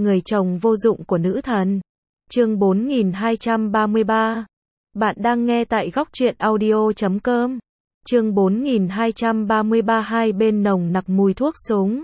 người chồng vô dụng của nữ thần. Chương 4233. Bạn đang nghe tại góc truyện audio.com. Chương 4233. Hai bên nồng nặc mùi thuốc súng.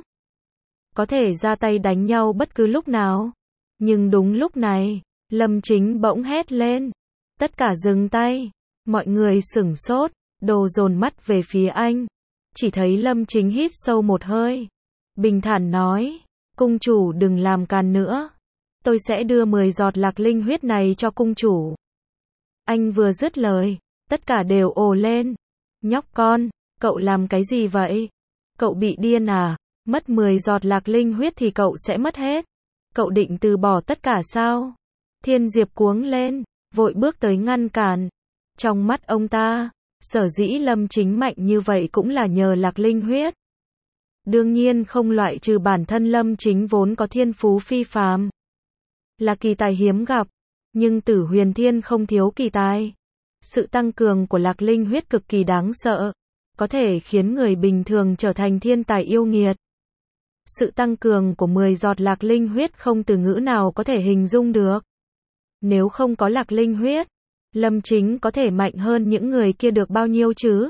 Có thể ra tay đánh nhau bất cứ lúc nào. Nhưng đúng lúc này, Lâm Chính bỗng hét lên. Tất cả dừng tay. Mọi người sửng sốt, đồ dồn mắt về phía anh. Chỉ thấy Lâm Chính hít sâu một hơi. Bình thản nói, cung chủ đừng làm càn nữa. Tôi sẽ đưa 10 giọt lạc linh huyết này cho cung chủ. Anh vừa dứt lời, tất cả đều ồ lên. Nhóc con, cậu làm cái gì vậy? Cậu bị điên à? Mất 10 giọt lạc linh huyết thì cậu sẽ mất hết. Cậu định từ bỏ tất cả sao? Thiên Diệp cuống lên, vội bước tới ngăn cản. Trong mắt ông ta, sở dĩ Lâm Chính mạnh như vậy cũng là nhờ lạc linh huyết. Đương nhiên không loại trừ bản thân Lâm Chính vốn có thiên phú phi phàm, là kỳ tài hiếm gặp, nhưng Tử Huyền Thiên không thiếu kỳ tài. Sự tăng cường của lạc linh huyết cực kỳ đáng sợ, có thể khiến người bình thường trở thành thiên tài yêu nghiệt. Sự tăng cường của 10 giọt lạc linh huyết không từ ngữ nào có thể hình dung được. Nếu không có lạc linh huyết, Lâm Chính có thể mạnh hơn những người kia được bao nhiêu chứ?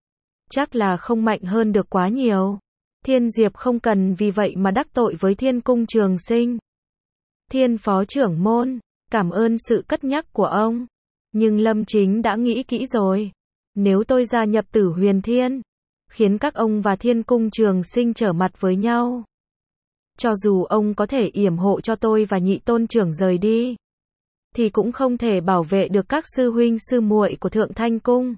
Chắc là không mạnh hơn được quá nhiều. Thiên Diệp không cần vì vậy mà đắc tội với Thiên Cung Trường Sinh. Thiên phó trưởng môn, cảm ơn sự cất nhắc của ông. Nhưng Lâm Chính đã nghĩ kỹ rồi. Nếu tôi gia nhập Tử Huyền Thiên, khiến các ông và Thiên Cung Trường Sinh trở mặt với nhau, cho dù ông có thể yểm hộ cho tôi và Nhị Tôn trưởng rời đi, thì cũng không thể bảo vệ được các sư huynh sư muội của Thượng Thanh Cung.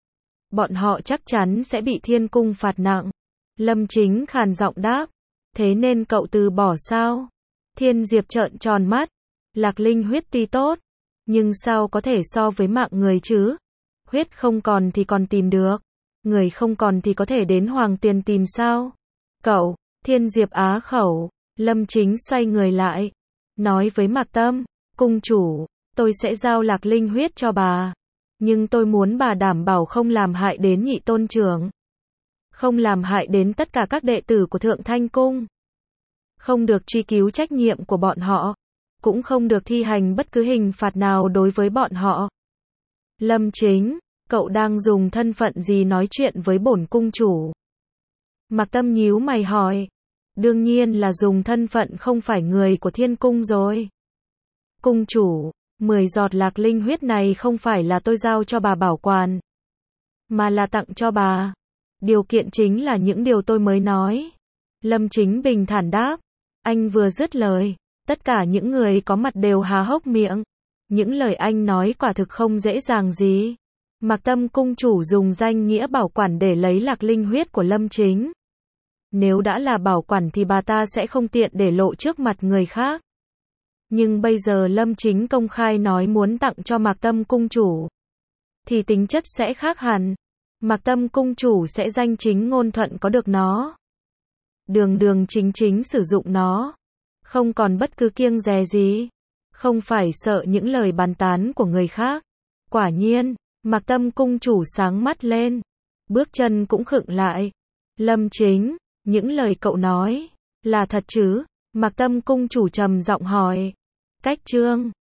Bọn họ chắc chắn sẽ bị Thiên Cung phạt nặng. Lâm Chính khàn giọng đáp, thế nên cậu từ bỏ sao? Thiên Diệp trợn tròn mắt, lạc linh huyết tuy tốt, nhưng sao có thể so với mạng người chứ? Huyết không còn thì còn tìm được, người không còn thì có thể đến Hoàng Tiền tìm sao? Cậu, Thiên Diệp á khẩu. Lâm Chính xoay người lại, nói với Mạc Tâm, cung chủ, tôi sẽ giao lạc linh huyết cho bà, nhưng tôi muốn bà đảm bảo không làm hại đến Nhị Tôn trưởng, không làm hại đến tất cả các đệ tử của Thượng Thanh Cung, không được truy cứu trách nhiệm của bọn họ, cũng không được thi hành bất cứ hình phạt nào đối với bọn họ. Lâm Chính, cậu đang dùng thân phận gì nói chuyện với bổn cung chủ? Mạc Tâm nhíu mày hỏi. Đương nhiên là dùng thân phận không phải người của Thiên Cung rồi. Cung chủ, 10 giọt lạc linh huyết này không phải là tôi giao cho bà bảo quản, mà là tặng cho bà. Điều kiện chính là những điều tôi mới nói. Lâm Chính bình thản đáp. Anh vừa dứt lời, tất cả những người có mặt đều há hốc miệng. Những lời anh nói quả thực không dễ dàng gì. Mạc Tâm cung chủ dùng danh nghĩa bảo quản để lấy lạc linh huyết của Lâm Chính. Nếu đã là bảo quản thì bà ta sẽ không tiện để lộ trước mặt người khác. Nhưng bây giờ Lâm Chính công khai nói muốn tặng cho Mạc Tâm cung chủ, thì tính chất sẽ khác hẳn. Mạc Tâm cung chủ sẽ danh chính ngôn thuận có được nó, đường đường chính chính sử dụng nó, không còn bất cứ kiêng dè gì, không phải sợ những lời bàn tán của người khác. Quả nhiên, Mạc Tâm cung chủ sáng mắt lên, bước chân cũng khựng lại. Lâm Chính, những lời cậu nói là thật chứ? Mạc Tâm cung chủ trầm giọng hỏi. Cách chương